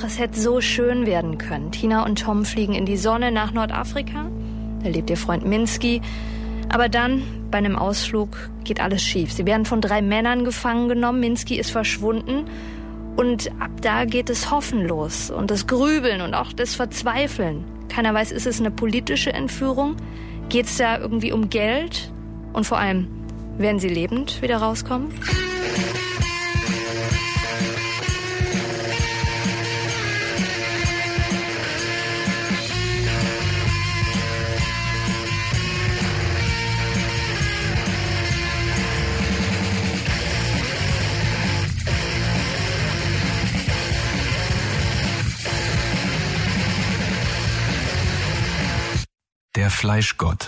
es hätte so schön werden können. Tina und Tom fliegen in die Sonne nach Nordafrika. Da lebt ihr Freund Minsky. Aber dann, bei einem Ausflug, geht alles schief. Sie werden von 3 Männern gefangen genommen. Minsky ist verschwunden. Und ab da geht das Hoffen los. Und das Grübeln und auch das Verzweifeln. Keiner weiß, ist es eine politische Entführung? Geht es da irgendwie um Geld? Und vor allem, werden sie lebend wieder rauskommen? Der Fleischgott.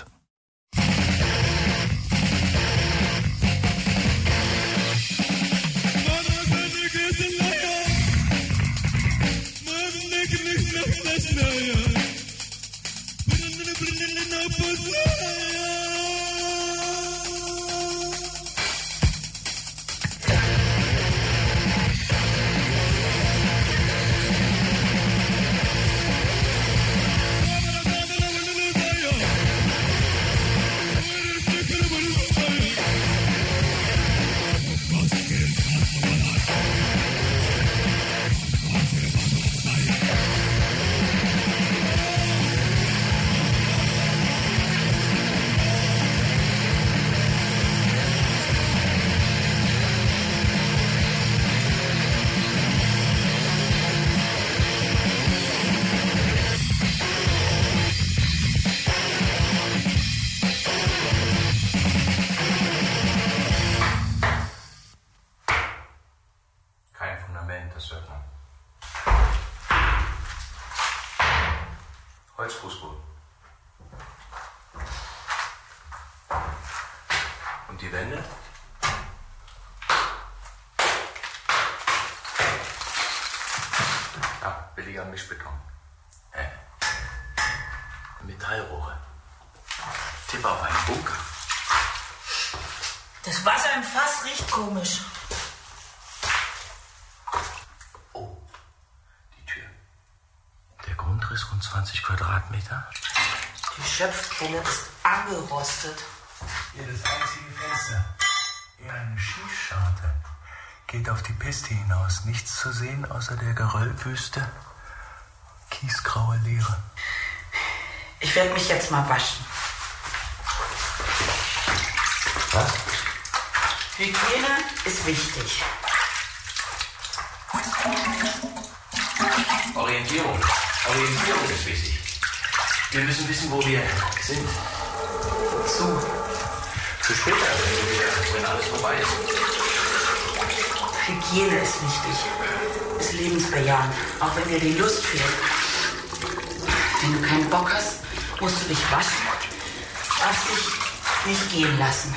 Holzfußboden. Und die Wände? Ja, billiger Mischbeton. Metallrohre. Tipp auf einen Bunker. Das Wasser im Fass riecht komisch. Oh, die Tür. Der Grundriss rund 20 Quadratmeter. Die Schöpfquelle ist angerostet. Hier das einzige Fenster. Eher eine Schießscharte. Geht auf die Piste hinaus. Nichts zu sehen außer der Geröllwüste. Kiesgraue Leere. Ich werde mich jetzt mal waschen. Was? Hygiene ist wichtig. Orientierung. Orientierung ist wichtig. Wir müssen wissen, wo wir sind. So. Für später, wenn alles vorbei ist. Hygiene ist wichtig. Ist lebensbejahend, auch wenn dir die Lust fehlt. Wenn du keinen Bock hast, musst du dich waschen. Darfst dich nicht gehen lassen.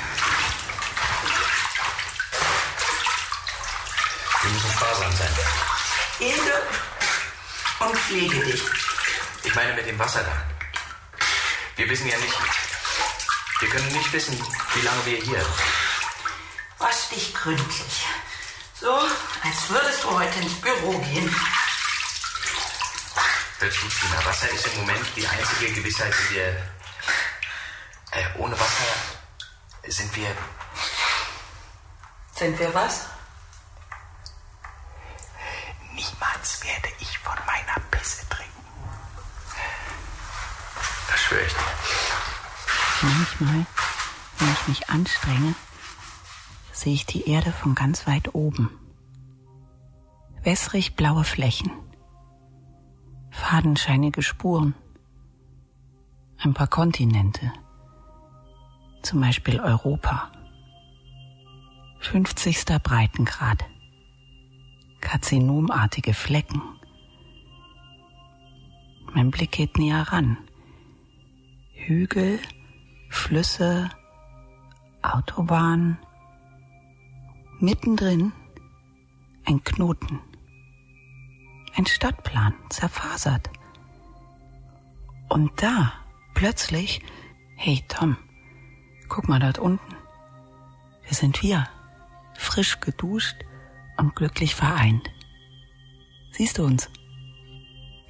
Wir müssen sparsam sein. Ede und pflege dich. Ich meine mit dem Wasser da. Wir wissen ja nicht... Wir können nicht wissen, wie lange wir hier... Wasch dich gründlich. So, als würdest du heute ins Büro gehen. Hör zu, Tina. Wasser ist im Moment die einzige Gewissheit, die wir... ohne Wasser sind wir... Sind wir was? Niemals werde ich von meiner Pisse trinken. Das schwöre ich dir. Manchmal, wenn ich mich anstrenge, sehe ich die Erde von ganz weit oben. Wässrig blaue Flächen. Fadenscheinige Spuren. Ein paar Kontinente. Zum Beispiel Europa. 50. Breitengrad. Karzinomartige Flecken. Mein Blick geht näher ran. Hügel, Flüsse, Autobahn. Mittendrin ein Knoten. Ein Stadtplan, zerfasert. Und da, plötzlich, hey Tom, guck mal dort unten. Wir sind wir, frisch geduscht und glücklich vereint. Siehst du uns?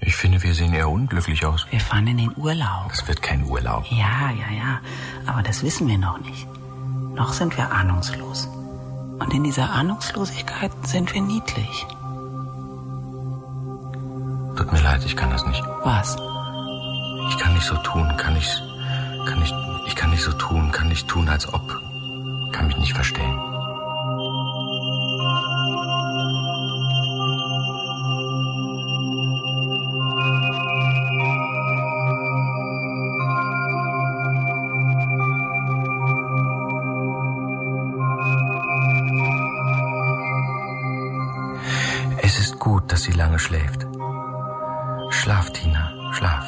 Ich finde, wir sehen eher unglücklich aus. Wir fahren in den Urlaub. Das wird kein Urlaub. Ja. Aber das wissen wir noch nicht. Noch sind wir ahnungslos. Und in dieser Ahnungslosigkeit sind wir niedlich. Tut mir leid, ich kann das nicht. Was? Ich kann nicht so tun, kann nicht tun, als ob. Kann mich nicht verstellen. Es ist gut, dass sie lange schläft. Schlaf, Tina, schlaf.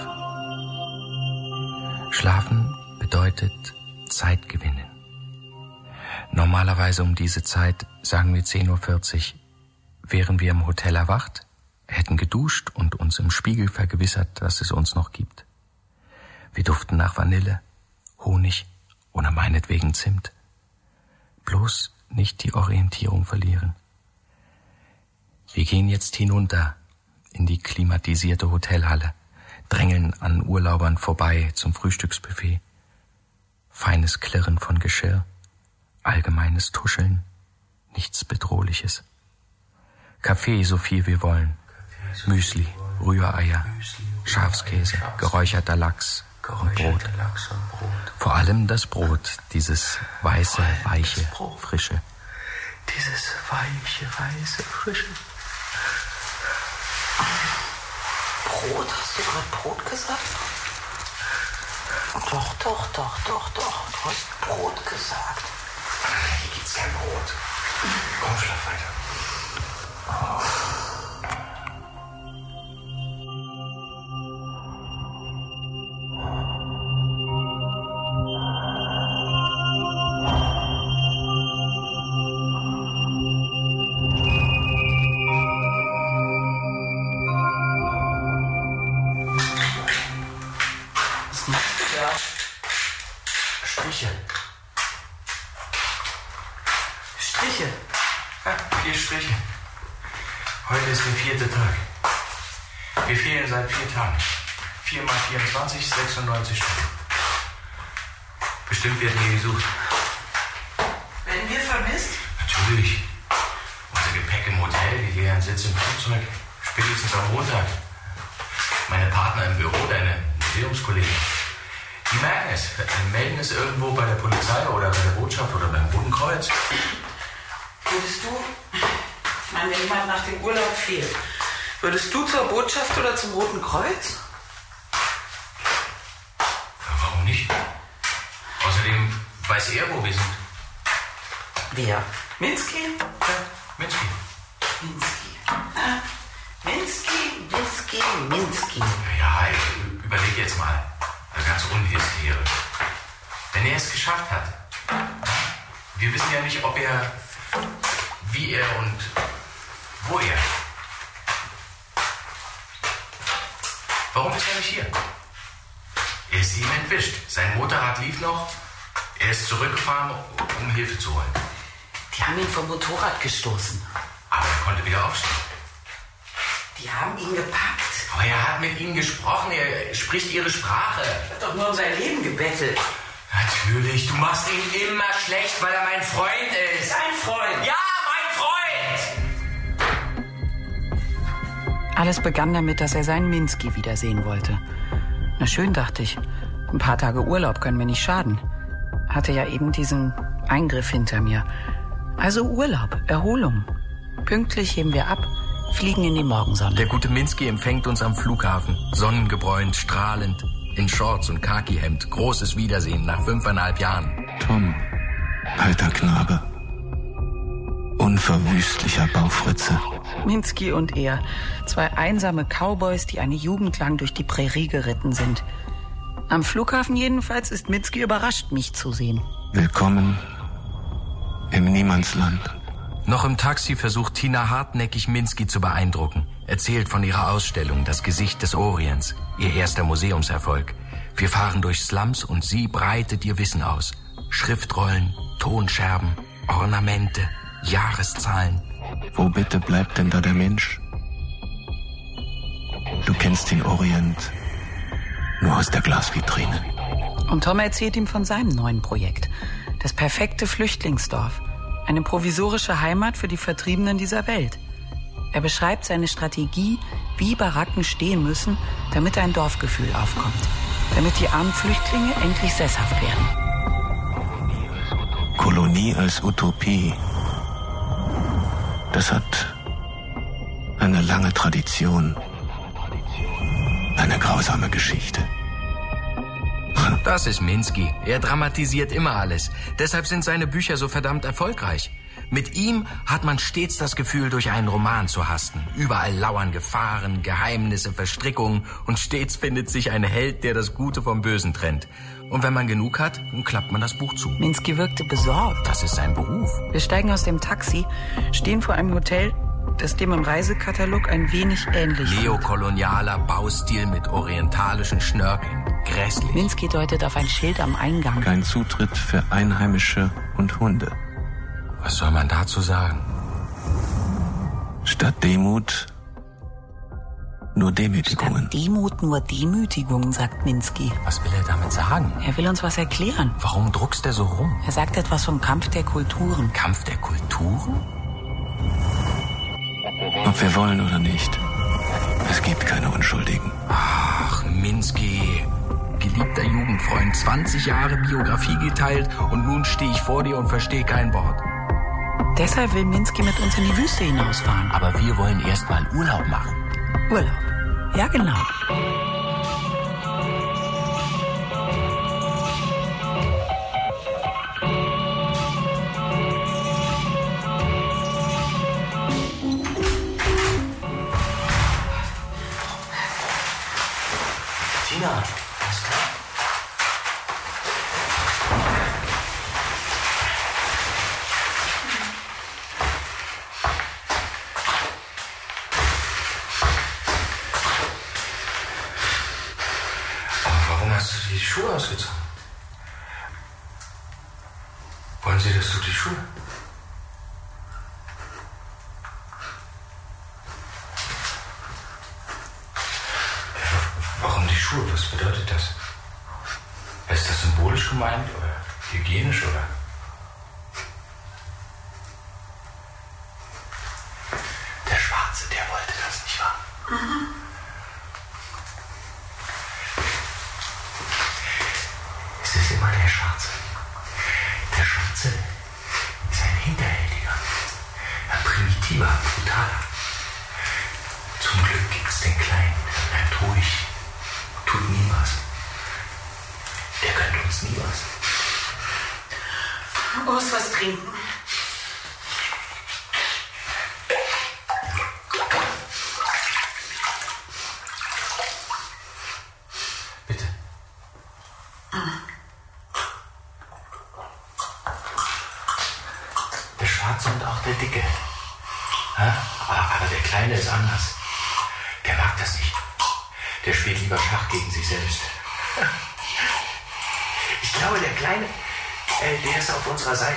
Schlafen bedeutet Zeit gewinnen. Normalerweise um diese Zeit, sagen wir 10:40 Uhr, wären wir im Hotel erwacht, hätten geduscht und uns im Spiegel vergewissert, dass es uns noch gibt. Wir duften nach Vanille, Honig oder meinetwegen Zimt. Bloß nicht die Orientierung verlieren. Wir gehen jetzt hinunter in die klimatisierte Hotelhalle, drängeln an Urlaubern vorbei zum Frühstücksbuffet. Feines Klirren von Geschirr, allgemeines Tuscheln, nichts Bedrohliches. Kaffee, so viel wir wollen. Müsli, Rühreier, Schafskäse, geräucherter Lachs und Brot. Vor allem das Brot, dieses weiße, weiche, frische. Dieses weiche, weiße, frische. Brot? Hast du gerade Brot gesagt? Doch. Du hast Brot gesagt. Hier gibt's kein Brot. Komm, schlaf weiter. Striche? Ja, 4 Striche. Heute ist der 4. Tag. Wir fehlen seit 4 Tagen. 4 mal 24, 96 Stunden. Bestimmt werden wir gesucht. Werden wir vermisst? Natürlich. Unser Gepäck im Hotel, die leeren Sitze im Flugzeug. Spätestens am Montag. Meine Partner im Büro, deine Museumskollegen. Die merken es. Melden es irgendwo bei der Polizei oder bei der Botschaft oder beim Roten Kreuz. Würdest du, ich meine, wenn jemand nach dem Urlaub fehlt, würdest du zur Botschaft oder zum Roten Kreuz? Ja, warum nicht? Außerdem weiß er, wo wir sind. Wer? Minsky? Ja, Minsky. Minsky. Ja, überleg jetzt mal. Ganz unhysterisch. Wenn er es geschafft hat. Wir wissen ja nicht, ob er, wie er und wo er. Warum ist er nicht hier? Er ist ihm entwischt. Sein Motorrad lief noch. Er ist zurückgefahren, um Hilfe zu holen. Die haben ihn vom Motorrad gestoßen. Aber er konnte wieder aufstehen. Die haben ihn gepackt. Aber er hat mit ihnen gesprochen. Er spricht ihre Sprache. Er hat doch nur um sein Leben gebettelt. Natürlich. Du machst ihn immer schlecht, weil er mein Freund ist. Dein Freund? Ja, mein Freund! Alles begann damit, dass er seinen Minsky wiedersehen wollte. Na schön, dachte ich. Ein paar Tage Urlaub können mir nicht schaden. Hatte ja eben diesen Eingriff hinter mir. Also Urlaub, Erholung. Pünktlich heben wir ab, fliegen in die Morgensonne. Der gute Minsky empfängt uns am Flughafen. Sonnengebräunt, strahlend, in Shorts und Khakihemd. Großes Wiedersehen nach 5,5 Jahren. Tom, alter Knabe. Unverwüstlicher Baufritze. Minsky und er. 2 einsame Cowboys, die eine Jugend lang durch die Prärie geritten sind. Am Flughafen jedenfalls ist Minsky überrascht, mich zu sehen. Willkommen im Niemandsland. Noch im Taxi versucht Tina hartnäckig Minsky zu beeindrucken. Erzählt von ihrer Ausstellung Das Gesicht des Orients, ihr erster Museumserfolg. Wir fahren durch Slums und sie breitet ihr Wissen aus. Schriftrollen, Tonscherben, Ornamente, Jahreszahlen. Wo bitte bleibt denn da der Mensch? Du kennst den Orient nur aus der Glasvitrine. Und Tom erzählt ihm von seinem neuen Projekt. Das perfekte Flüchtlingsdorf. Eine provisorische Heimat für die Vertriebenen dieser Welt. Er beschreibt seine Strategie, wie Baracken stehen müssen, damit ein Dorfgefühl aufkommt. Damit die armen Flüchtlinge endlich sesshaft werden. Kolonie als Utopie. Das hat eine lange Tradition. Eine grausame Geschichte. Das ist Minsky. Er dramatisiert immer alles. Deshalb sind seine Bücher so verdammt erfolgreich. Mit ihm hat man stets das Gefühl, durch einen Roman zu hasten. Überall lauern Gefahren, Geheimnisse, Verstrickungen und stets findet sich ein Held, der das Gute vom Bösen trennt. Und wenn man genug hat, dann klappt man das Buch zu. Minsky wirkte besorgt. Das ist sein Beruf. Wir steigen aus dem Taxi, stehen vor einem Hotel, das dem im Reisekatalog ein wenig ähnlich ist. Neokolonialer Baustil mit orientalischen Schnörkeln. Grässlich. Minsky deutet auf ein Schild am Eingang. Kein Zutritt für Einheimische und Hunde. Was soll man dazu sagen? Statt Demut nur Demütigungen. Statt Demut nur Demütigungen, sagt Minsky. Was will er damit sagen? Er will uns was erklären. Warum druckst er so rum? Er sagt etwas vom Kampf der Kulturen. Kampf der Kulturen? Ob wir wollen oder nicht, es gibt keine Unschuldigen. Ach, Minsky, geliebter Jugendfreund, 20 Jahre Biografie geteilt und nun stehe ich vor dir und verstehe kein Wort. Deshalb will Minsky mit uns in die Wüste hinausfahren. Aber wir wollen erst mal Urlaub machen. Urlaub. Ja, genau. Tina, alles klar? Hast du die Schuhe ausgezogen? Wollen Sie, dass du die Schuhe? Warum die Schuhe? Was bedeutet das? Ist das symbolisch gemeint oder hygienisch oder? Der Schwarze, der wollte das, nicht wahr? Mhm. Es ist immer der Schwarze. Der Schwarze ist ein hinterhältiger, ein primitiver, brutaler. Zum Glück gibt's den Kleinen, der bleibt ruhig, tut nie was. Der gönnt uns nie was. Muss was trinken. Bitte. Der Schwarze und auch der Dicke. Aber der Kleine ist anders. Der mag das nicht. Der spielt lieber Schach gegen sich selbst. Ich glaube, der Kleine, der ist auf unserer Seite.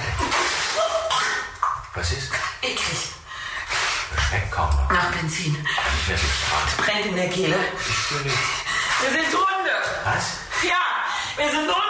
Was ist? Eklig. Das schmeckt kaum noch. Nach Benzin. Nicht mehr so stark. Brennt in der Kehle. Ich spüre nichts. Wir sind Hunde. Was? Ja, wir sind Hunde.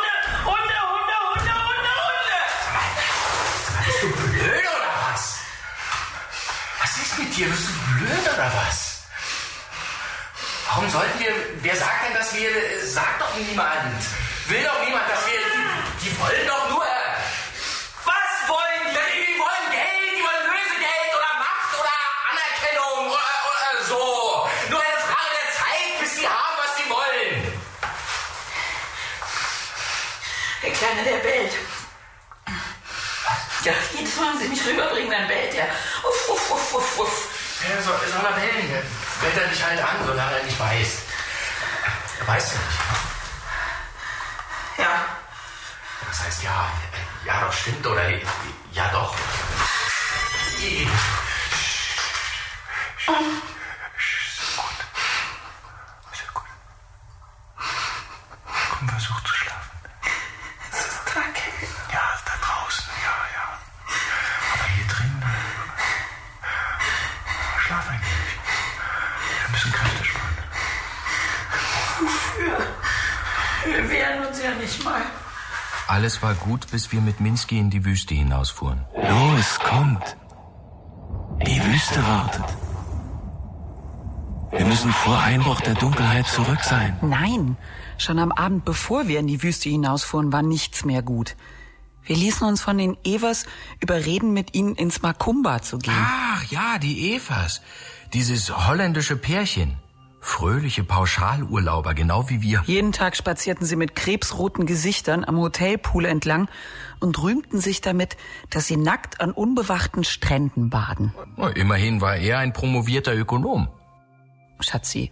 Bist du blöd oder was? Was ist mit dir? Bist du blöd oder was? Warum sollten wir... Wer sagt denn, dass wir... Sagt doch niemand. Will doch niemand, dass wir... Die wollen doch nur... Was wollen die? Die wollen Geld, die wollen Lösegeld oder Macht oder Anerkennung oder so. Nur eine Frage der Zeit, bis sie haben, was sie wollen. Der Kleine, der bellt. Ja, jedes Mal, wenn sie mich rüberbringen, dann bellt er. Uff, uff, uff, uff, uff. Ja, soll er bellen. Bellt er dich halt an, solange er nicht beißt. Er beißt ja nicht. Ja. Das heißt ja. Ja, doch, stimmt. Oder ja, doch. Sehr gut. Komm, versuch zu schlafen. Es ist krank. Ja, da draußen, ja. Aber hier drin, schlaf eigentlich. Wir müssen Kräfte sparen. Wofür? Wir wehren uns ja nicht mal. Alles war gut, bis wir mit Minsky in die Wüste hinausfuhren. Los, kommt. Die Wüste wartet. Wir müssen vor Einbruch der Dunkelheit zurück sein. Nein, schon am Abend, bevor wir in die Wüste hinausfuhren, war nichts mehr gut. Wir ließen uns von den Evers überreden, mit ihnen ins Macumba zu gehen. Ach ja, die Evers. Dieses holländische Pärchen. Fröhliche Pauschalurlauber, genau wie wir. Jeden Tag spazierten sie mit krebsroten Gesichtern am Hotelpool entlang und rühmten sich damit, dass sie nackt an unbewachten Stränden baden. Immerhin war er ein promovierter Ökonom. Schatzi,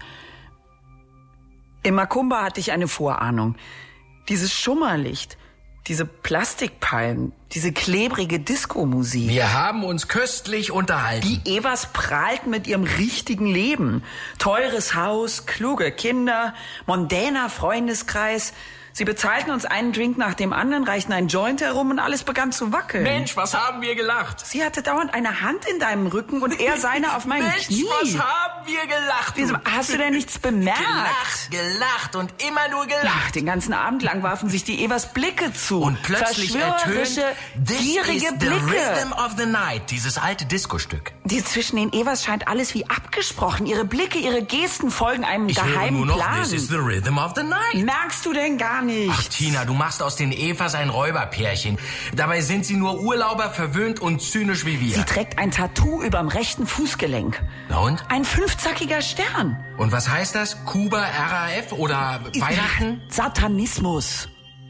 im Macumba hatte ich eine Vorahnung. Dieses Schummerlicht, diese Plastikpalmen, diese klebrige Disco-Musik. Wir haben uns köstlich unterhalten. Die Evers prahlten mit ihrem richtigen Leben. Teures Haus, kluge Kinder, mondäner Freundeskreis. Sie bezahlten uns einen Drink nach dem anderen, reichten ein Joint herum und alles begann zu wackeln. Mensch, was haben wir gelacht? Sie hatte dauernd eine Hand in deinem Rücken und er seine auf meinem Mensch, Knie. was haben wir gelacht? Wieso, hast du denn nichts bemerkt? Gelacht und immer nur gelacht. Ach, den ganzen Abend lang warfen sich die Evers Blicke zu. Und plötzlich ertönt gierige the Blicke. Rhythm of the Night, dieses alte Disco-Stück. Zwischen den Evers scheint alles wie abgesprochen. Ihre Blicke, ihre Gesten folgen einem Ich höre geheimen nur noch, Plan. this is the rhythm of the night. Merkst du denn gar nicht? Ach, Tina, du machst aus den Evers ein Räuberpärchen. Dabei sind sie nur Urlauber, verwöhnt und zynisch wie wir. Sie trägt ein Tattoo überm rechten Fußgelenk. Na und? Ein 5-zackiger Stern. Und was heißt das? Kuba, RAF oder Weihnachten? Satanismus.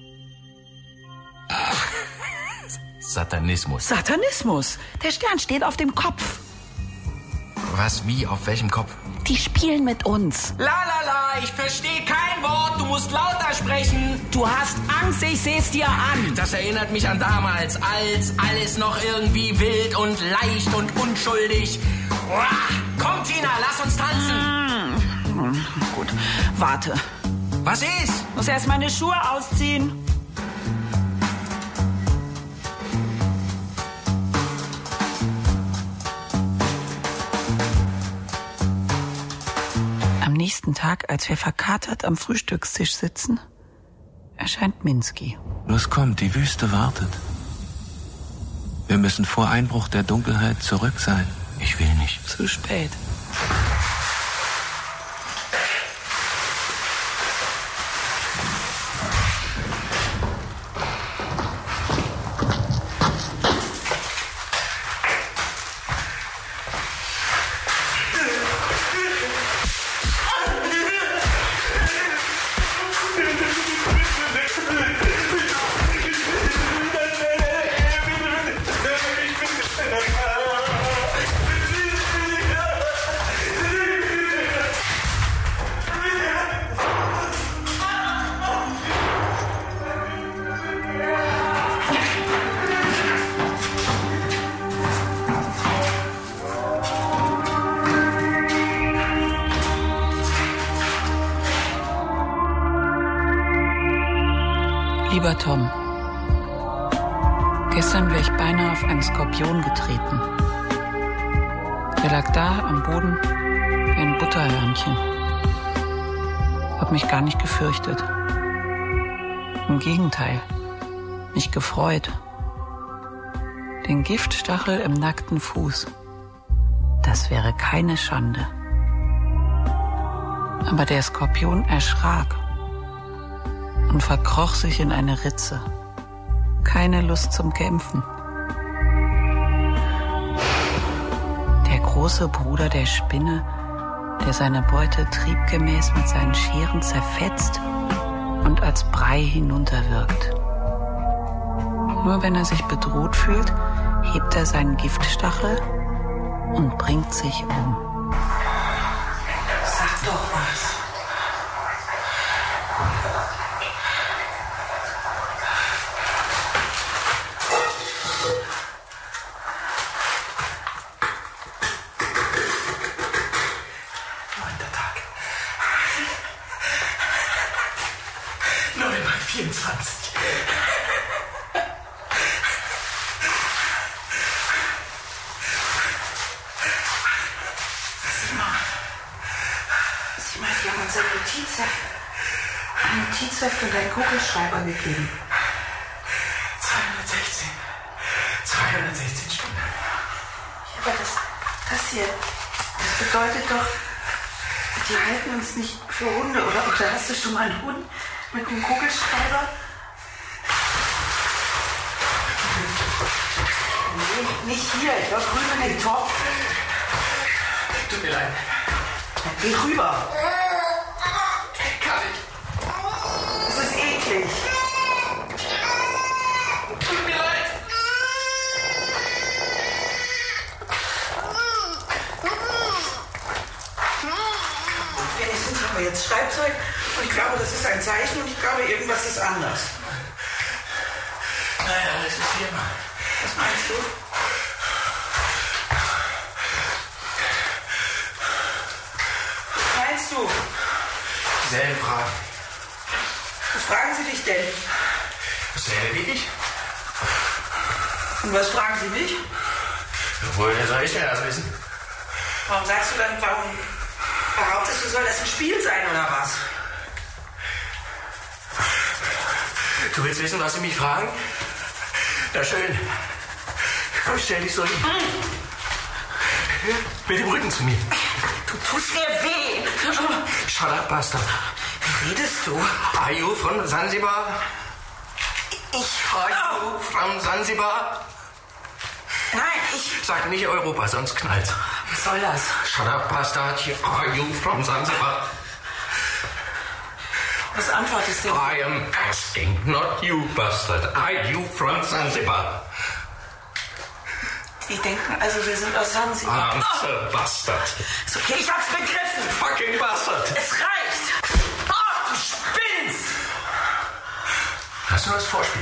Satanismus. Satanismus. Der Stern steht auf dem Kopf. Was, wie, auf welchem Kopf? Die spielen mit uns. La la la, ich verstehe kein Wort, du musst lauter sprechen. Du hast Angst, ich seh's dir an. Das erinnert mich an damals, als alles noch irgendwie wild und leicht und unschuldig. Uah, komm Tina, lass uns tanzen. Gut, warte. Was ist? Muss erst meine Schuhe ausziehen. Am nächsten Tag, als wir verkatert am Frühstückstisch sitzen, erscheint Minsky. Los, kommt, die Wüste wartet. Wir müssen vor Einbruch der Dunkelheit zurück sein. Ich will nicht. Zu spät. Lieber Tom, gestern wäre ich beinahe auf einen Skorpion getreten. Der lag da am Boden wie ein Butterhörnchen. Hab mich gar nicht gefürchtet. Im Gegenteil, mich gefreut. Den Giftstachel im nackten Fuß. Das wäre keine Schande. Aber der Skorpion erschrak und verkroch sich in eine Ritze. Keine Lust zum Kämpfen. Der große Bruder der Spinne, der seine Beute triebgemäß mit seinen Scheren zerfetzt und als Brei hinunterwirkt. Nur wenn er sich bedroht fühlt, hebt er seinen Giftstachel und bringt sich um. Sag doch was. Sieh mal, die haben unsere Notizen. ein Notizheft und einen Kugelschreiber gegeben. 216 Stunden. Ja, aber das hier, das bedeutet doch, die halten uns nicht für Hunde. Oder hast du schon mal einen Hund mit einem Kugelschreiber? Nee, nicht hier. Ich war drüben in den Topf. Tut mir leid. Geh rüber. Kann ich. Das ist eklig. Tut mir leid. Wenigstens haben wir jetzt Schreibzeug. Und ich glaube, das ist ein Zeichen. Und ich glaube, irgendwas ist anders. Naja, das ist wie immer. Was meinst du? Was meinst du? Dieselben Fragen. Was fragen Sie dich denn? Dasselbe wie ich. Und was fragen Sie mich? Woher soll ich denn das wissen? Warum sagst du dann, warum behauptest du, soll das ein Spiel sein oder was? Du willst wissen, was Sie mich fragen? Na schön. Komm, stell dich so hin. Mit dem Rücken zu mir. Du tust mir weh. Shut up, Bastard. Wie redest du? Are you from Zanzibar? Are you from Zanzibar? Nein, Sag nicht Europa, sonst knallt's. Was soll das? Shut up, Bastard. Are you from Zanzibar? Was antwortest du? I am asking, not you, Bastard. Are you from Zanzibar? Die denken also, wir sind aus Zanzibar. Answer, Bastard. Ist okay, ich hab's begriffen. Fucking Bastard. Es reicht. Oh, du spinnst. Hast du das Vorspiel?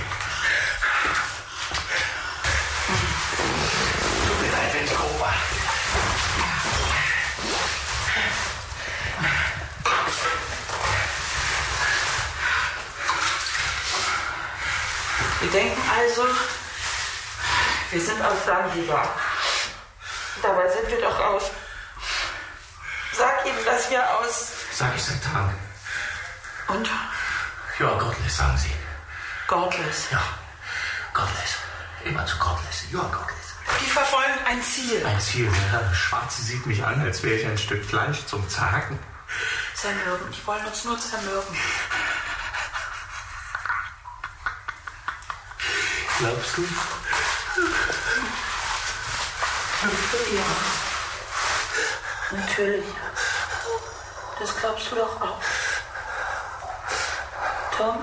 Tut mir leid, wenn ich grob war. Die denken also, wir sind aus Zanzibar. Dabei sind wir doch aus. Sag ihm, dass wir aus. Sag ich seit Tagen. Und? You are godless, sagen sie. Godless. Ja, godless. Immer zu godless. You are godless. Die verfolgen ein Ziel. Ein Ziel. Der Schwarze sieht mich an, als wäre ich ein Stück Fleisch zum Zagen. Zermürben. Die wollen uns nur zermürben. Glaubst du? Ja. Natürlich. Das glaubst du doch auch. Tom?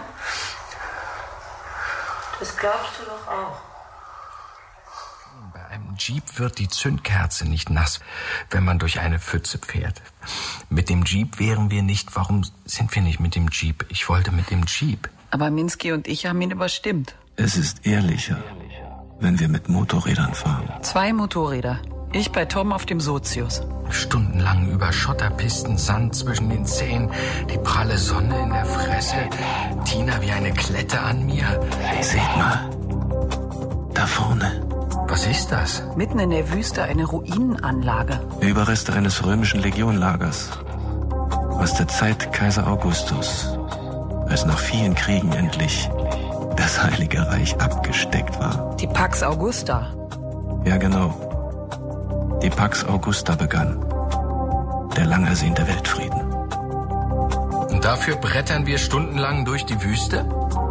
Das glaubst du doch auch. Bei einem Jeep wird die Zündkerze nicht nass, wenn man durch eine Pfütze fährt. Mit dem Jeep wären wir nicht. Warum sind wir nicht mit dem Jeep? Ich wollte mit dem Jeep. Aber Minsky und ich haben ihn überstimmt. Es ist ehrlicher, wenn wir mit Motorrädern fahren. 2 Motorräder. Ich bei Tom auf dem Sozius. Stundenlang über Schotterpisten, Sand zwischen den Zähnen, die pralle Sonne in der Fresse, Tina wie eine Klette an mir. Seht mal, da vorne. Was ist das? Mitten in der Wüste eine Ruinenanlage. Überreste eines römischen Legionlagers. Aus der Zeit Kaiser Augustus, als nach vielen Kriegen endlich das Heilige Reich abgesteckt war. Die Pax Augusta. Ja, genau. Die Pax Augusta begann. Der lang ersehnte Weltfrieden. Und dafür brettern wir stundenlang durch die Wüste?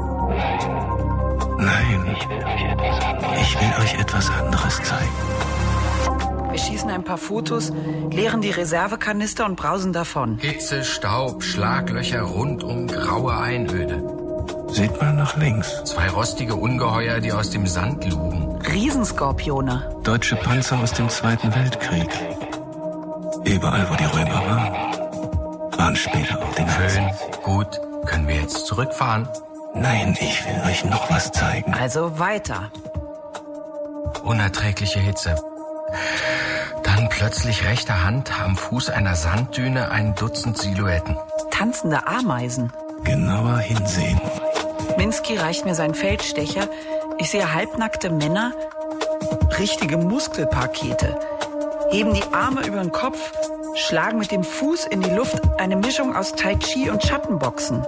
Nein, ich will euch etwas anderes zeigen. Wir schießen ein paar Fotos, leeren die Reservekanister und brausen davon. Hitze, Staub, Schlaglöcher, rundum graue Einöde. Seht mal nach links. 2 rostige Ungeheuer, die aus dem Sand lugen. Riesenskorpione. Deutsche Panzer aus dem Zweiten Weltkrieg. Überall, wo die Römer waren später auch die Nazis. Schön, gut. Können wir jetzt zurückfahren? Nein, ich will euch noch was zeigen. Also weiter. Unerträgliche Hitze. Dann plötzlich rechter Hand am Fuß einer Sanddüne ein Dutzend Silhouetten. Tanzende Ameisen. Genauer hinsehen. Minsky reicht mir seinen Feldstecher. Ich sehe halbnackte Männer, richtige Muskelpakete, heben die Arme über den Kopf, schlagen mit dem Fuß in die Luft, eine Mischung aus Tai Chi und Schattenboxen.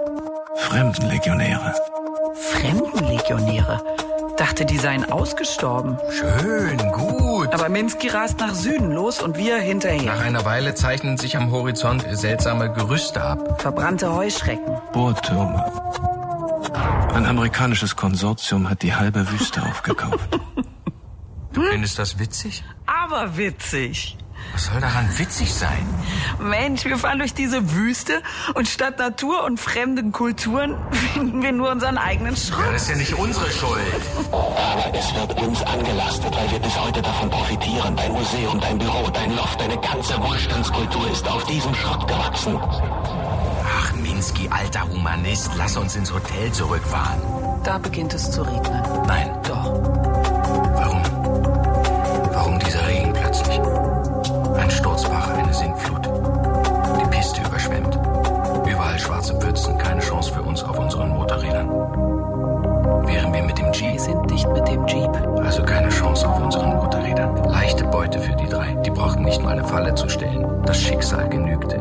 Fremdenlegionäre. Fremdenlegionäre? Dachte, die seien ausgestorben. Schön, gut. Aber Minsky rast nach Süden los und wir hinterher. Nach einer Weile zeichnen sich am Horizont seltsame Gerüste ab. Verbrannte Heuschrecken. Bohrtürme. Ein amerikanisches Konsortium hat die halbe Wüste aufgekauft. Du findest das witzig? Aber witzig. Was soll daran witzig sein? Mensch, wir fahren durch diese Wüste und statt Natur und fremden Kulturen finden wir nur unseren eigenen Schrott. Ja, das ist ja nicht unsere Schuld. Aber es wird uns angelastet, weil wir bis heute davon profitieren. Dein Museum, dein Büro, dein Loft, deine ganze Wohlstandskultur ist auf diesem Schrott gewachsen. Ach, Minsky, alter Humanist, lass uns ins Hotel zurückfahren. Da beginnt es zu regnen. Nein. Doch. Warum? Warum dieser Regen plötzlich? Ein Sturzbach, eine Sintflut. Die Piste überschwemmt. Überall schwarze Pfützen, keine Chance für uns auf unseren Motorrädern. Wären wir mit dem Jeep? Wir sind nicht mit dem Jeep. Also keine Chance auf unseren Motorrädern. Leichte Beute für die drei. Die brauchten nicht mal eine Falle zu stellen. Das Schicksal genügte.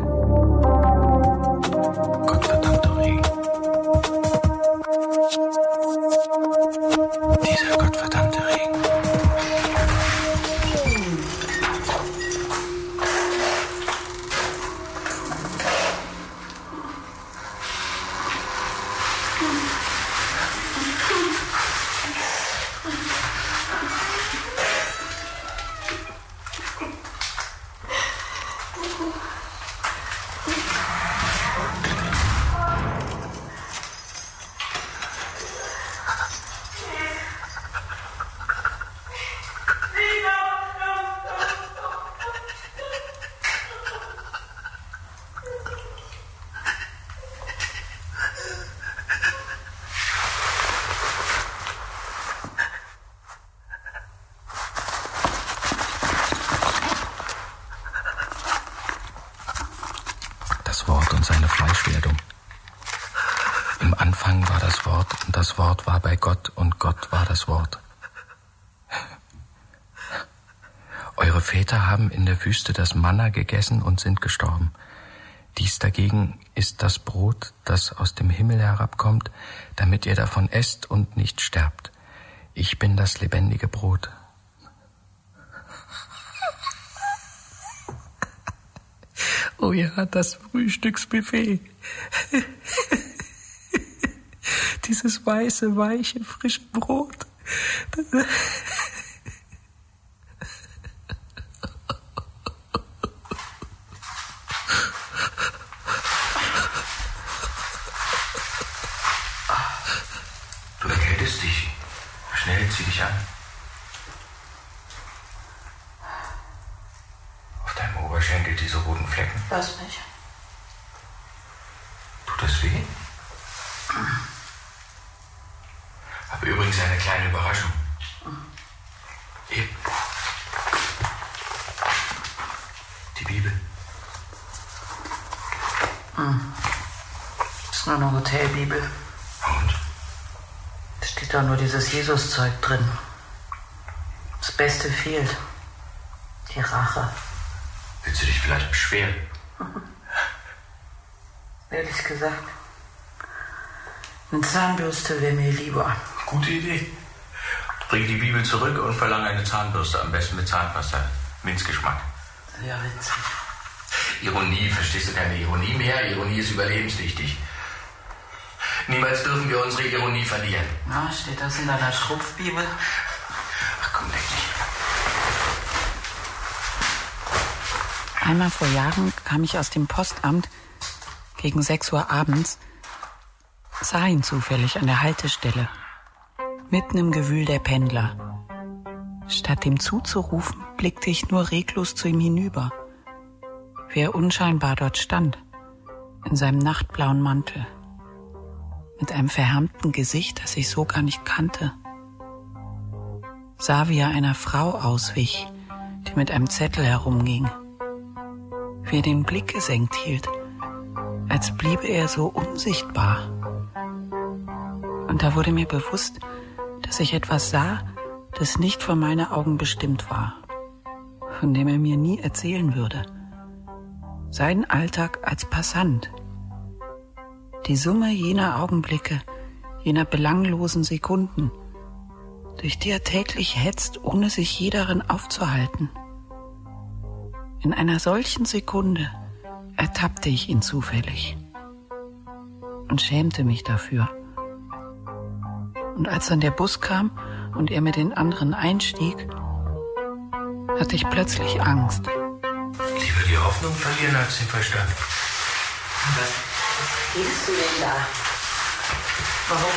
Gottverdammter Regen. Dieser gottverdammte Regen. Das Wort und seine Fleischwerdung. Im Anfang war das Wort und das Wort war bei Gott und Gott war das Wort. Eure Väter haben in der Wüste das Manna gegessen und sind gestorben. Dies dagegen ist das Brot, das aus dem Himmel herabkommt, damit ihr davon esst und nicht sterbt. Ich bin das lebendige Brot. Oh ja, das Frühstücksbuffet. Dieses weiße, weiche, frische Brot. Du erkältest dich. Schnell, zieh dich an. Auf deinem Oberschenkel diese roten Flecken. Lass mich. Tut das weh? Habe übrigens eine kleine Überraschung. Hier. Die Bibel. Ist nur eine Hotelbibel. Und? Da steht da nur dieses Jesus-Zeug drin. Das Beste fehlt. Die Rache. Willst du dich vielleicht beschweren? Ehrlich gesagt, eine Zahnbürste wäre mir lieber. Gute Idee. Bring die Bibel zurück und verlang eine Zahnbürste. Am besten mit Zahnpasta. Minzgeschmack. Ja, witzig. Ironie, verstehst du keine Ironie mehr? Ironie ist überlebenswichtig. Niemals dürfen wir unsere Ironie verlieren. Na, steht das in deiner Schrupfbibel? Ach komm, leck dich. Einmal vor Jahren kam ich aus dem Postamt gegen 6 Uhr abends, sah ihn zufällig an der Haltestelle, mitten im Gewühl der Pendler. Statt ihm zuzurufen, blickte ich nur reglos zu ihm hinüber, wie er unscheinbar dort stand, in seinem nachtblauen Mantel, mit einem verhärmten Gesicht, das ich so gar nicht kannte. Sah, wie er einer Frau auswich, die mit einem Zettel herumging, wie er den Blick gesenkt hielt, als bliebe er so unsichtbar. Und da wurde mir bewusst, dass ich etwas sah, das nicht für meine Augen bestimmt war, von dem er mir nie erzählen würde. Sein Alltag als Passant. Die Summe jener Augenblicke, jener belanglosen Sekunden, durch die er täglich hetzt, ohne sich je darin aufzuhalten. In einer solchen Sekunde ertappte ich ihn zufällig und schämte mich dafür. Und als dann der Bus kam und er mit den anderen einstieg, hatte ich plötzlich Angst. Lieber die Hoffnung verlieren als den Verstand. Was redest du denn da? Warum?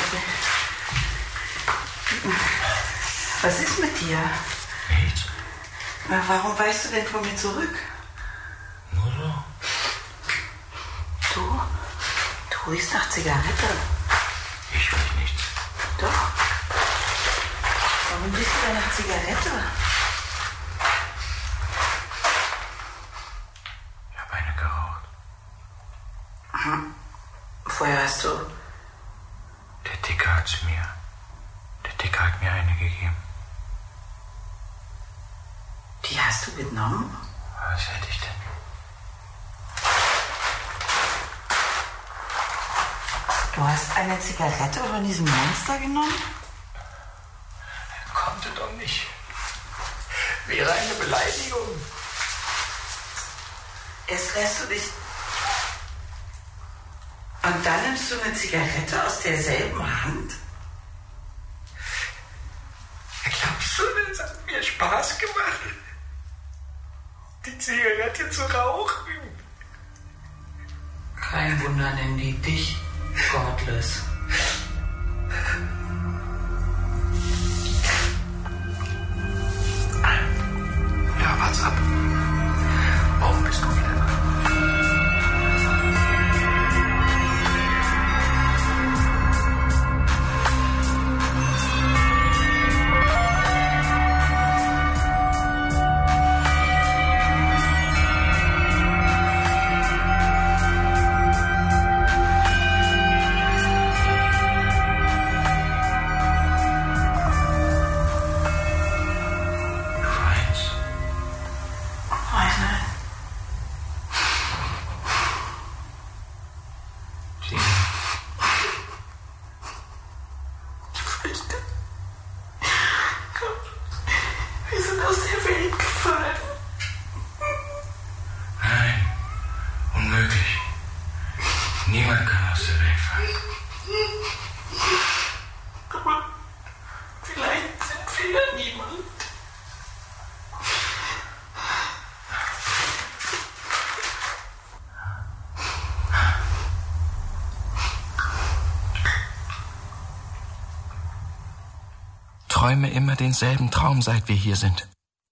Was ist mit dir? Nichts. Warum weichst du denn von mir zurück? Nur so. Du riechst nach Zigarette. Ich riech nichts. Doch. Warum riechst du denn nach Zigarette? Ich habe eine geraucht. Vorher hast du... Der Dicke hat mir eine gegeben. Die hast du genommen? Was hätte ich denn? Du hast eine Zigarette von diesem Monster genommen? Konnte doch nicht. Wäre eine Beleidigung. Erst lässt du dich... Und dann nimmst du eine Zigarette aus derselben Hand? Glaubst du, das hat mir Spaß gemacht, die Zigarette zu rauchen? Kein Wunder, nennen die dich Godless. Ja, what's up? Warum bist du wieder da? Niemand kann aus der Welt fallen. Aber vielleicht sind wir ja niemand. Träume immer denselben Traum, seit wir hier sind.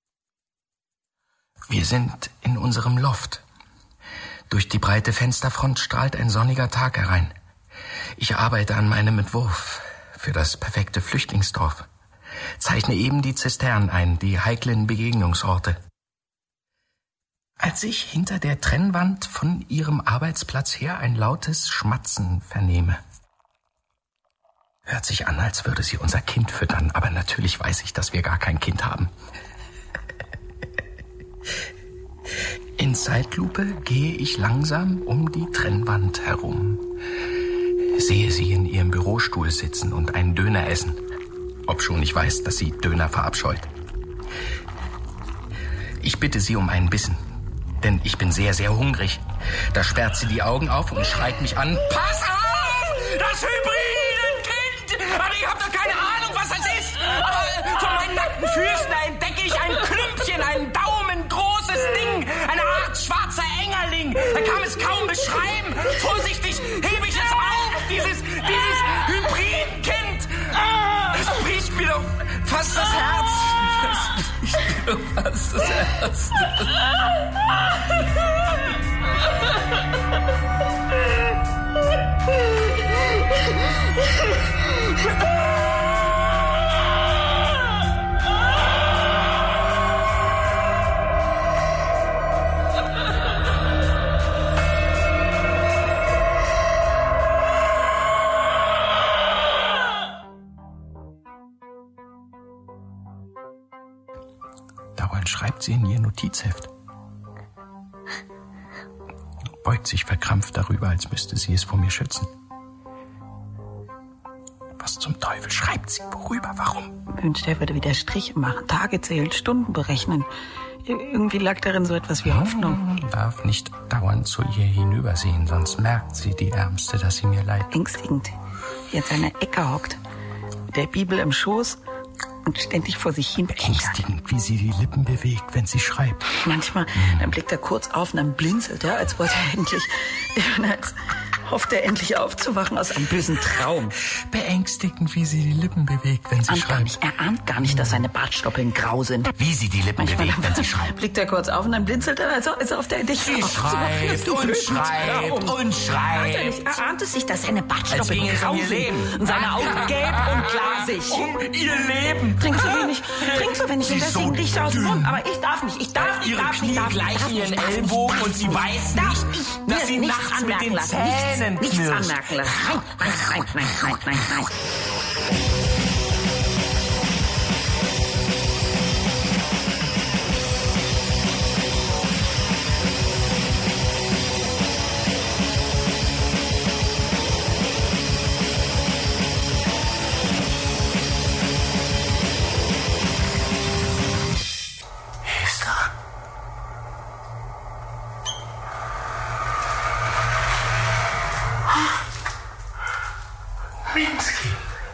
Wir sind in unserem Loft. Durch die breite Fensterfront strahlt ein sonniger Tag herein. Ich arbeite an meinem Entwurf für das perfekte Flüchtlingsdorf. Zeichne eben die Zisternen ein, die heiklen Begegnungsorte. Als ich hinter der Trennwand von ihrem Arbeitsplatz her ein lautes Schmatzen vernehme. Hört sich an, als würde sie unser Kind füttern, aber natürlich weiß ich, dass wir gar kein Kind haben. In Zeitlupe gehe ich langsam um die Trennwand herum. Sehe sie in ihrem Bürostuhl sitzen und einen Döner essen. Obschon ich weiß, dass sie Döner verabscheut. Ich bitte sie um einen Bissen, denn ich bin sehr, sehr hungrig. Da sperrt sie die Augen auf und schreit mich an. Pass auf! Das Hybridenkind! Also ich hab doch keine Ahnung, was das ist. Aber von meinen nackten Füßen entdecke ich ein Klümpchen, ein daumengroßes Ding. Eine Art schwarzer Engerling. Er kann es kaum beschreiben. Vorsichtig hebe ich es auf. Dieses Hybridenkind. Es bricht mir doch fast das Herz. Es bricht mir doch fast das Herz. Dauernd schreibt sie in ihr Notizheft. Beugt sich verkrampft darüber, als müsste sie es vor mir schützen. Was zum Teufel schreibt sie? Worüber? Warum? Wünschte, er würde wieder Striche machen, Tage zählen, Stunden berechnen. Irgendwie lag darin so etwas wie Hoffnung. Darf nicht dauernd zu ihr hinübersehen, sonst merkt sie, die Ärmste, dass sie mir leid. Ängstigend, wie er in einer Ecke hockt, mit der Bibel im Schoß und ständig vor sich hin kichert. Ängstigend, wie sie die Lippen bewegt, wenn sie schreibt. Manchmal, dann blickt er kurz auf und dann blinzelt er, als wollte er endlich, als hofft er endlich aufzuwachen aus einem bösen Traum. Beängstigend, wie sie die Lippen bewegt, wenn sie schreibt. Er ahnt gar nicht, dass seine Bartstoppeln grau sind. Wie sie die Lippen bewegt, wenn sie schreibt. Blickt er kurz auf und dann blinzelt er, als hofft er endlich schreibt und schreibt und schreibt. Er ahnt es sich, dass seine Bartstoppeln grau sind und seine Augen gelb und glasig. Um ihr Leben. Trink so wenig und deswegen riecht er aus dem Mund. Aber ich darf nicht, ich darf nicht. Ihre Knie gleichen ihren Ellbogen und sie weiß nicht, dass sie nachts mit den Zähnen nichts anmerken lassen. Nein. Minsky.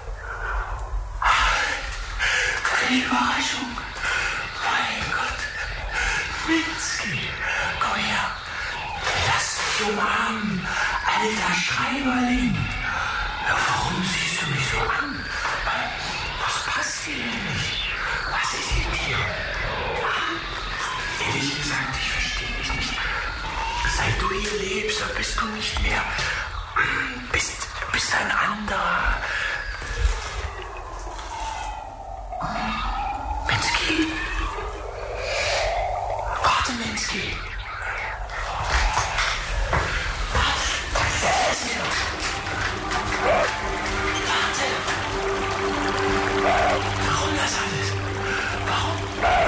Eine Überraschung. Mein Gott. Minsky, komm her. Lass dich umarmen, alter Schreiberling. Ja, warum siehst du mich so an? Was passt dir denn nicht? Was ist in dir? Ehrlich gesagt, ich verstehe dich nicht. Seit du hier lebst, bist du nicht mehr. Bist ein anderer. Minsky? Warte, Minsky. Warte. Warum das alles? Warum?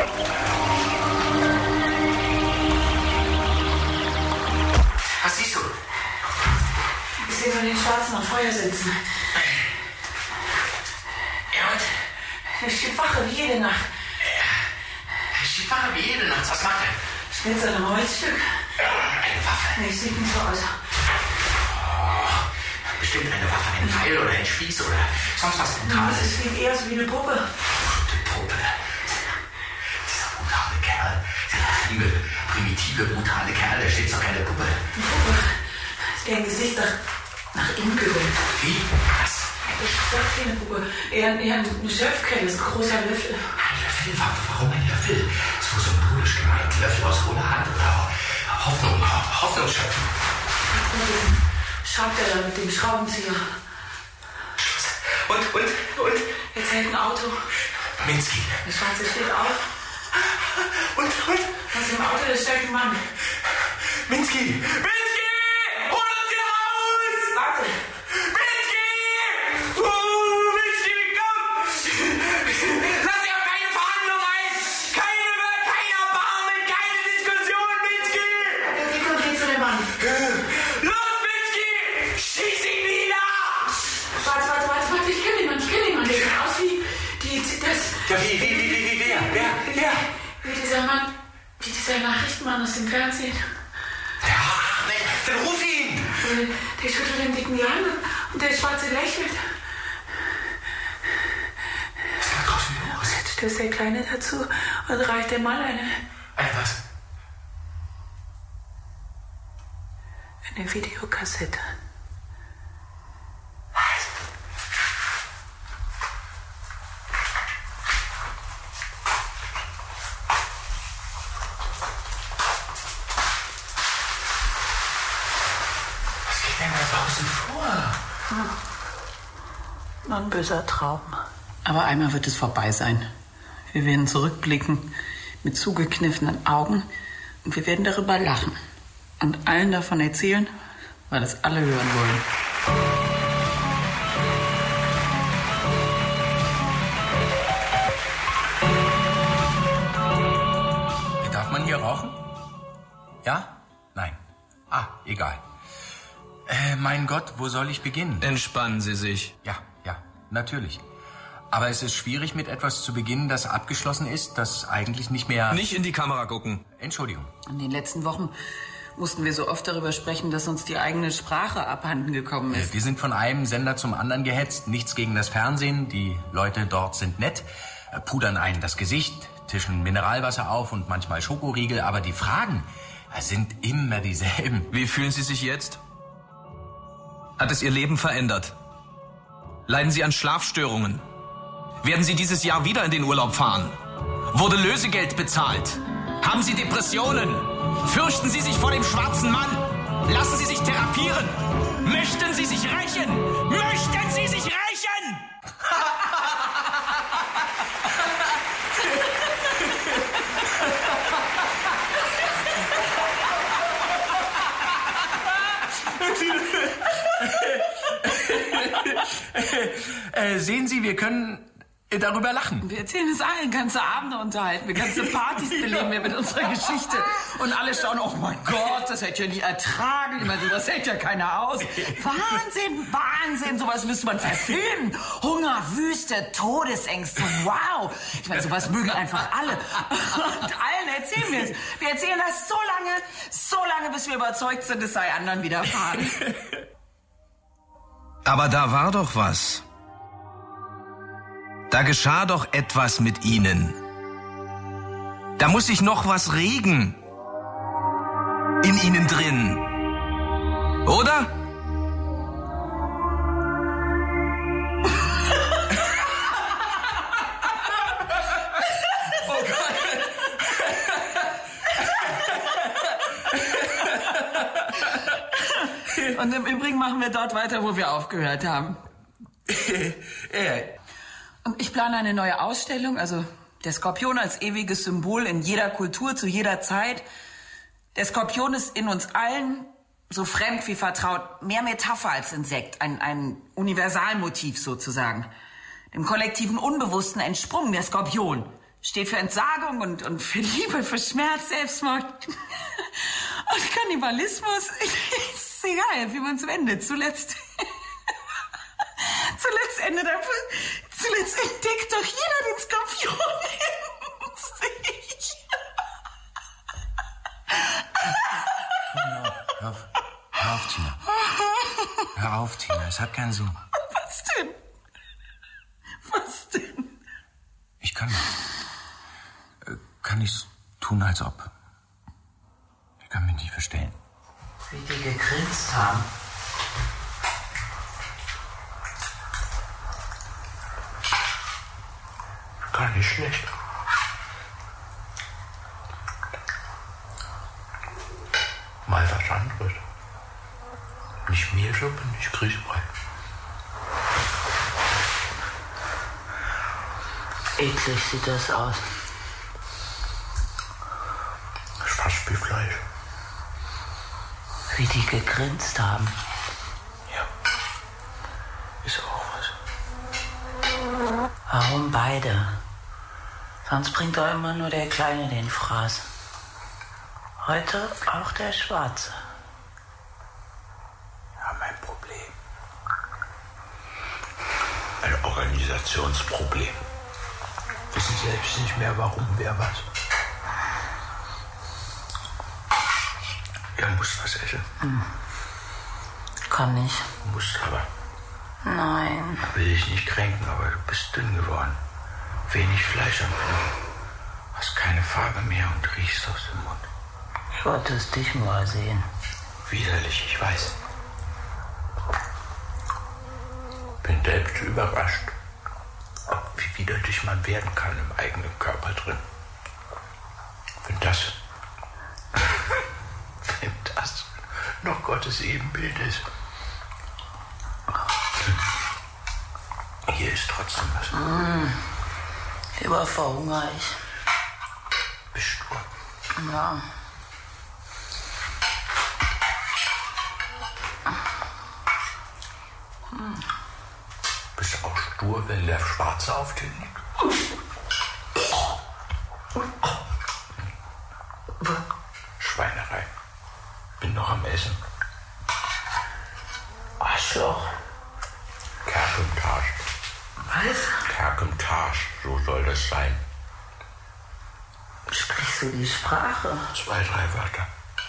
Was siehst du? Ich sehe von den Schwarzen am Feuer sitzen. Ja, und? Er steht Wache wie jede Nacht. Er steht Wache wie jede Nacht. Was macht er? Schnitzt er ein Holzstück? Eine Waffe. Nee, sieht nicht so aus. Bestimmt eine Waffe, ein Pfeil oder ein Spieß oder sonst was Zentrales. Das sieht eher so wie eine Puppe. Die Puppe. Dieser brutale Kerl. Dieser primitive, brutale Kerl. Da steht doch keine Puppe. Eine Puppe. Der ein Gesicht nach innen gewölbt. Wie? Was? Ich sag keine Puppe. Eher ein Schöpfkelle, das ist ein großer Löffel. Ein Löffel? Warum ein Löffel? Das war symbolisch gemeint. Löffel aus hohler Hand oder Hoffnung schöpfen. Schraubt er da mit dem Schraubenzieher. Und? Jetzt hält ein Auto. Minsky. Der Schwarze steht auf. Und? Aus dem Auto, da steigt ein Mann. Minsky! Hol uns hier raus! Warte. Minsky! Minsky, komm! Lass dir auf keine Verhandlung ein! Kein Erbarmen, keine Diskussion, Minsky! Wie kommt hier zu dem Mann? Los, Minsky! Schieß ihn nieder! Warte, ich kenne den Mann. Der sieht aus wie Ja, wie, wer? Wie dieser Nachrichtenmann aus dem Fernsehen. Ja, dann ruf ihn! Der schüttelt den Dicken die Hand und der Schwarze lächelt. Was ist da draußen los? Jetzt stößt der Kleine dazu und reicht dem Mann Was? eine Videokassette. Nur ein böser Traum. Aber einmal wird es vorbei sein. Wir werden zurückblicken mit zugekniffenen Augen und wir werden darüber lachen und allen davon erzählen, weil es alle hören wollen. Darf man hier rauchen? Ja? Nein. Egal. Mein Gott, wo soll ich beginnen? Entspannen Sie sich. Ja. natürlich. Aber es ist schwierig, mit etwas zu beginnen, das abgeschlossen ist, das eigentlich nicht mehr... Nicht in die Kamera gucken. Entschuldigung. In den letzten Wochen mussten wir so oft darüber sprechen, dass uns die eigene Sprache abhanden gekommen ist. Wir sind von einem Sender zum anderen gehetzt. Nichts gegen das Fernsehen. Die Leute dort sind nett, pudern einen das Gesicht, tischen Mineralwasser auf und manchmal Schokoriegel. Aber die Fragen sind immer dieselben. Wie fühlen Sie sich jetzt? Hat es Ihr Leben verändert? Leiden Sie an Schlafstörungen? Werden Sie dieses Jahr wieder in den Urlaub fahren? Wurde Lösegeld bezahlt? Haben Sie Depressionen? Fürchten Sie sich vor dem schwarzen Mann? Lassen Sie sich therapieren? Möchten Sie sich rächen? Möchten Sie sich rächen? Sehen Sie, wir können darüber lachen. Wir erzählen es allen, ganze Abende unterhalten, wir ganze Partys beleben wir mit unserer Geschichte. Und alle schauen, oh mein Gott, das hätte ja nie ertragen. Ich meine, sowas hält ja keiner aus. Wahnsinn, Wahnsinn, sowas müsste man verfilmen. Hunger, Wüste, Todesängste, wow. Ich meine, sowas mögen einfach alle. Und allen erzählen wir es. Wir erzählen das so lange, bis wir überzeugt sind, es sei anderen widerfahren. Aber da war doch was. Da geschah doch etwas mit Ihnen. Da muss sich noch was regen. In Ihnen drin. Oder? Oh Gott. Und im Übrigen machen wir dort weiter, wo wir aufgehört haben. Und ich plane eine neue Ausstellung, also der Skorpion als ewiges Symbol in jeder Kultur, zu jeder Zeit. Der Skorpion ist in uns allen so fremd wie vertraut, mehr Metapher als Insekt, ein Universalmotiv sozusagen. Dem kollektiven Unbewussten entsprungen, der Skorpion steht für Entsagung und für Liebe, für Schmerz, Selbstmord und Kannibalismus. Ist egal, wie man es wendet. Zuletzt endet einfach... Zuletzt entdeckt doch jeder den Skorpion in sich. Hör auf, Tina. Hör auf, Tina. Es hat keinen Sinn. Was denn? Was denn? Ich kann nichts tun, als ob. Ich kann mich nicht verstellen. Wie die gegrinst haben. Gar nicht schlecht. Mal was anderes. Nicht Mehlsuppe, nicht Grießbrei. Eklig sieht das aus. Das ist fast wie Fleisch. Wie die gegrinst haben. Ja. Ist auch was. Warum beide? Sonst bringt doch immer nur der Kleine den Fraß. Heute auch der Schwarze. Ja, mein Problem. Ein Organisationsproblem. Wissen selbst nicht mehr, warum, wer was. Ja, musst was essen. Kann ich. Musst aber. Nein. Will ich nicht kränken, aber du bist dünn geworden. Wenig Fleisch am Knochen. Hast keine Farbe mehr und riechst aus dem Mund. Ich wollte es dich mal sehen. Widerlich, ich weiß. Bin selbst überrascht, wie widerlich man werden kann im eigenen Körper drin. Wenn das noch Gottes Ebenbild ist. Hier ist trotzdem was. Lieber verhungere ich. Bist du? Ja. Bist du auch stur, wenn der Schwarze auf dir liegt? Schweinerei. Bin noch am Essen. Arschloch. Kerl und Arsch. Arsch, so soll das sein. Sprichst du die Sprache? 2, 3 Wörter.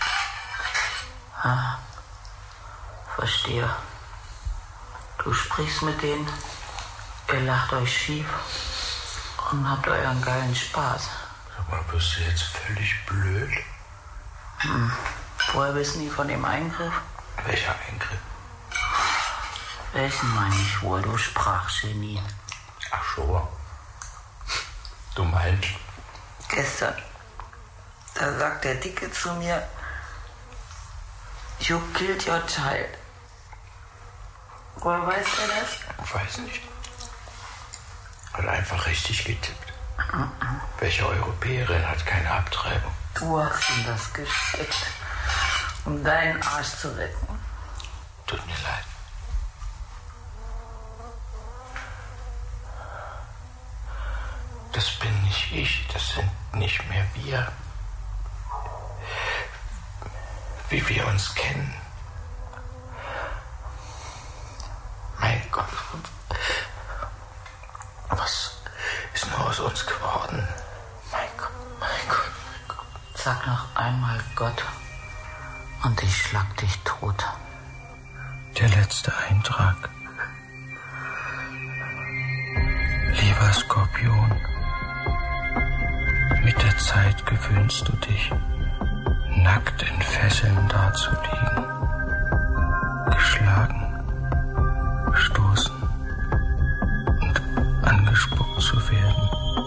Ah, verstehe. Du sprichst mit denen, ihr lacht euch schief und habt euren geilen Spaß. Sag mal, bist du jetzt völlig blöd? Woher wissen die von dem Eingriff? Welcher Eingriff? Welchen meine ich wohl, du Sprachgenie? Ach so. Du meinst? Gestern, da sagt der Dicke zu mir, you killed your child. Woher weiß er das? Ich weiß nicht. Hat einfach richtig getippt. Welche Europäerin hat keine Abtreibung? Du hast ihm das geschickt, um deinen Arsch zu retten. Tut mir leid. Das bin nicht ich, das sind nicht mehr wir. Wie wir uns kennen. Mein Gott. Was ist nur aus uns geworden? Mein Gott, mein Gott, mein Gott. Sag noch einmal Gott und ich schlag dich tot. Der letzte Eintrag. Lieber Skorpion, mit der Zeit gewöhnst du dich, nackt in Fesseln dazuliegen, geschlagen, gestoßen und angespuckt zu werden.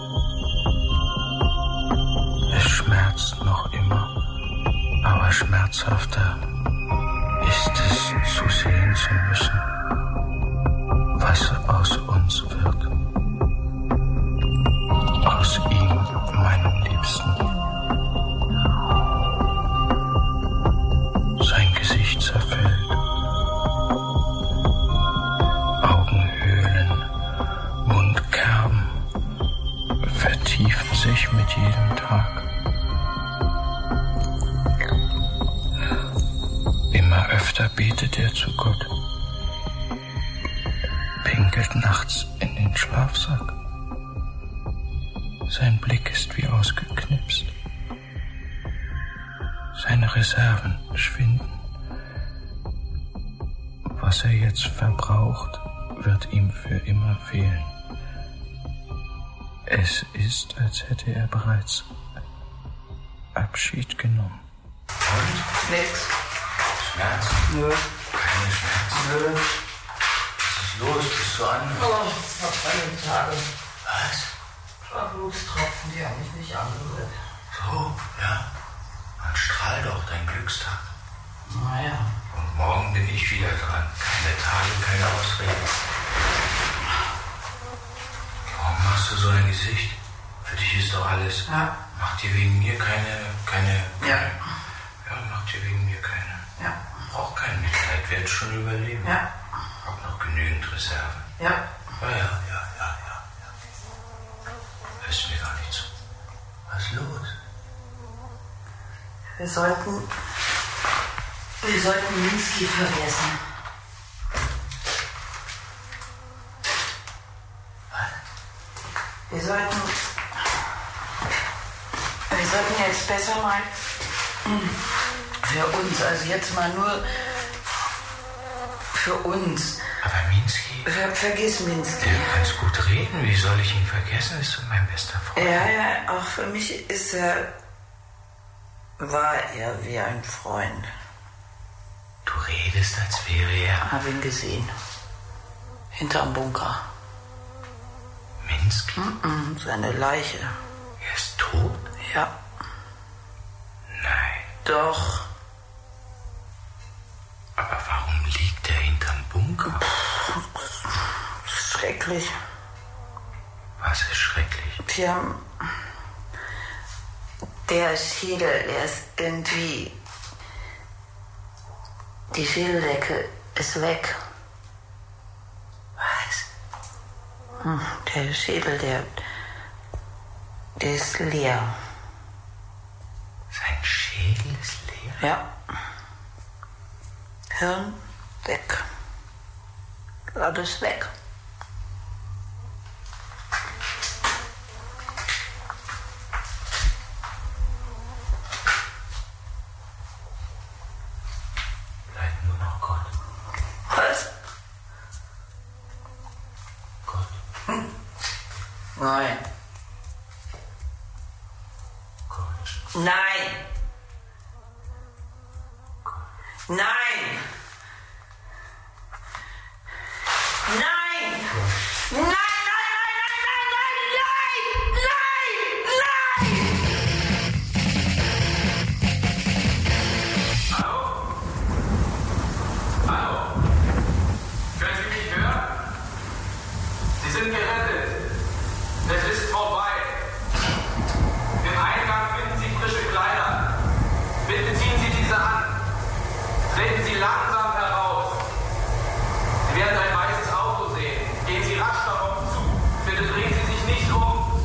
Es schmerzt noch immer, aber schmerzhafter ist es zu sehen zu müssen, was aus uns wird. Aus ihm, meinem Liebsten. Sein Gesicht zerfällt. Augenhöhlen, Mundkerben vertiefen sich mit jedem Tag. Immer öfter betet er zu Gott. Pinkelt nachts in den Schlafsack. Sein Blick ist wie ausgeknipst. Seine Reserven schwinden. Was er jetzt verbraucht, wird ihm für immer fehlen. Es ist, als hätte er bereits Abschied genommen. Und? Nix. Schmerzen? Nö. Keine Schmerzen? Nö. Was ist los? Bist du an? Oh, noch 3 Tage. Was? Blutstropfen, die haben mich nicht angerührt. So, ja. Dann strahl doch dein Glückstag. Naja. Und morgen bin ich wieder dran. Keine Tage, keine Ausreden. Warum machst du so ein Gesicht? Für dich ist doch alles. Ja. Mach dir wegen mir keine. Ja. Ja, mach dir wegen mir keine. Ja. Brauch kein Mitleid, werd schon überleben. Ja. Hab noch genügend Reserven. Ja. Ja. Hörst mir gar nicht zu. Was ist los? Wir sollten Minsky vergessen. Was? Wir sollten jetzt besser mal für uns, also jetzt mal nur für uns. Aber Minsky... Vergiss Minsky. Der kann gut reden. Wie soll ich ihn vergessen? Ist doch mein bester Freund. Ja, auch für mich war er wie ein Freund. Du redest, als wäre er... Hab ihn gesehen. Hinterm Bunker. Minsky? Seine Leiche. Er ist tot? Ja. Nein. Doch. Aber warum liegt er hinterm Bunker? Schrecklich. Was ist schrecklich? Der Schädel, der ist irgendwie... Die Schädeldecke ist weg. Was? Der Schädel, der ist leer. Sein Schädel ist leer? Ja. Hirn weg. Alles weg. Nein. Nein. Nein. Nein. Nein. Sie sind gerettet. Es ist vorbei. Im Eingang finden Sie frische Kleider. Bitte ziehen Sie diese an. Treten Sie langsam heraus. Sie werden ein weißes Auto sehen. Gehen Sie rasch darauf zu. Bitte drehen Sie sich nicht um.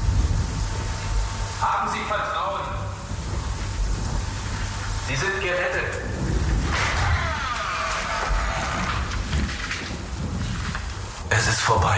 Haben Sie Vertrauen. Sie sind gerettet. Es ist vorbei.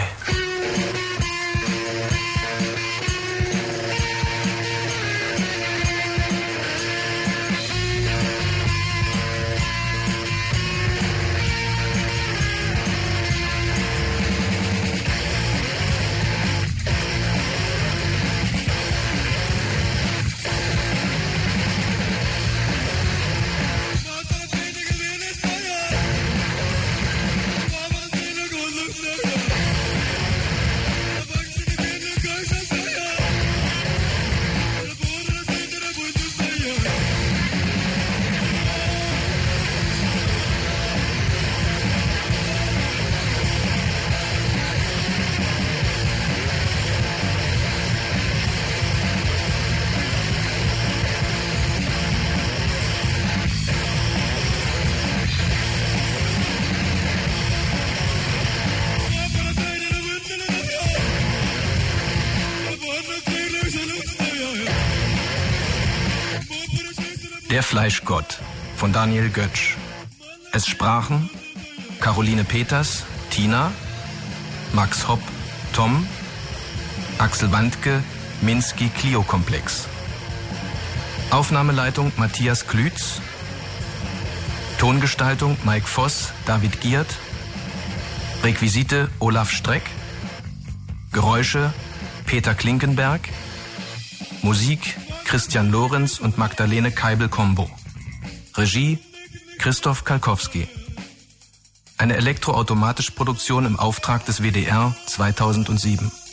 Der Fleischgott von Daniel Götsch. Es sprachen Caroline Peters, Tina, Max Hopp, Tom, Axel Wandke, Minsky Clio-Komplex. Aufnahmeleitung Matthias Klütz. Tongestaltung Mike Voss, David Giert. Requisite Olaf Streck. Geräusche Peter Klinkenberg. Musik Christian Lorenz und Magdalene Keibel-Kombo. Regie Christoph Kalkowski. Eine elektroautomatische Produktion im Auftrag des WDR 2007.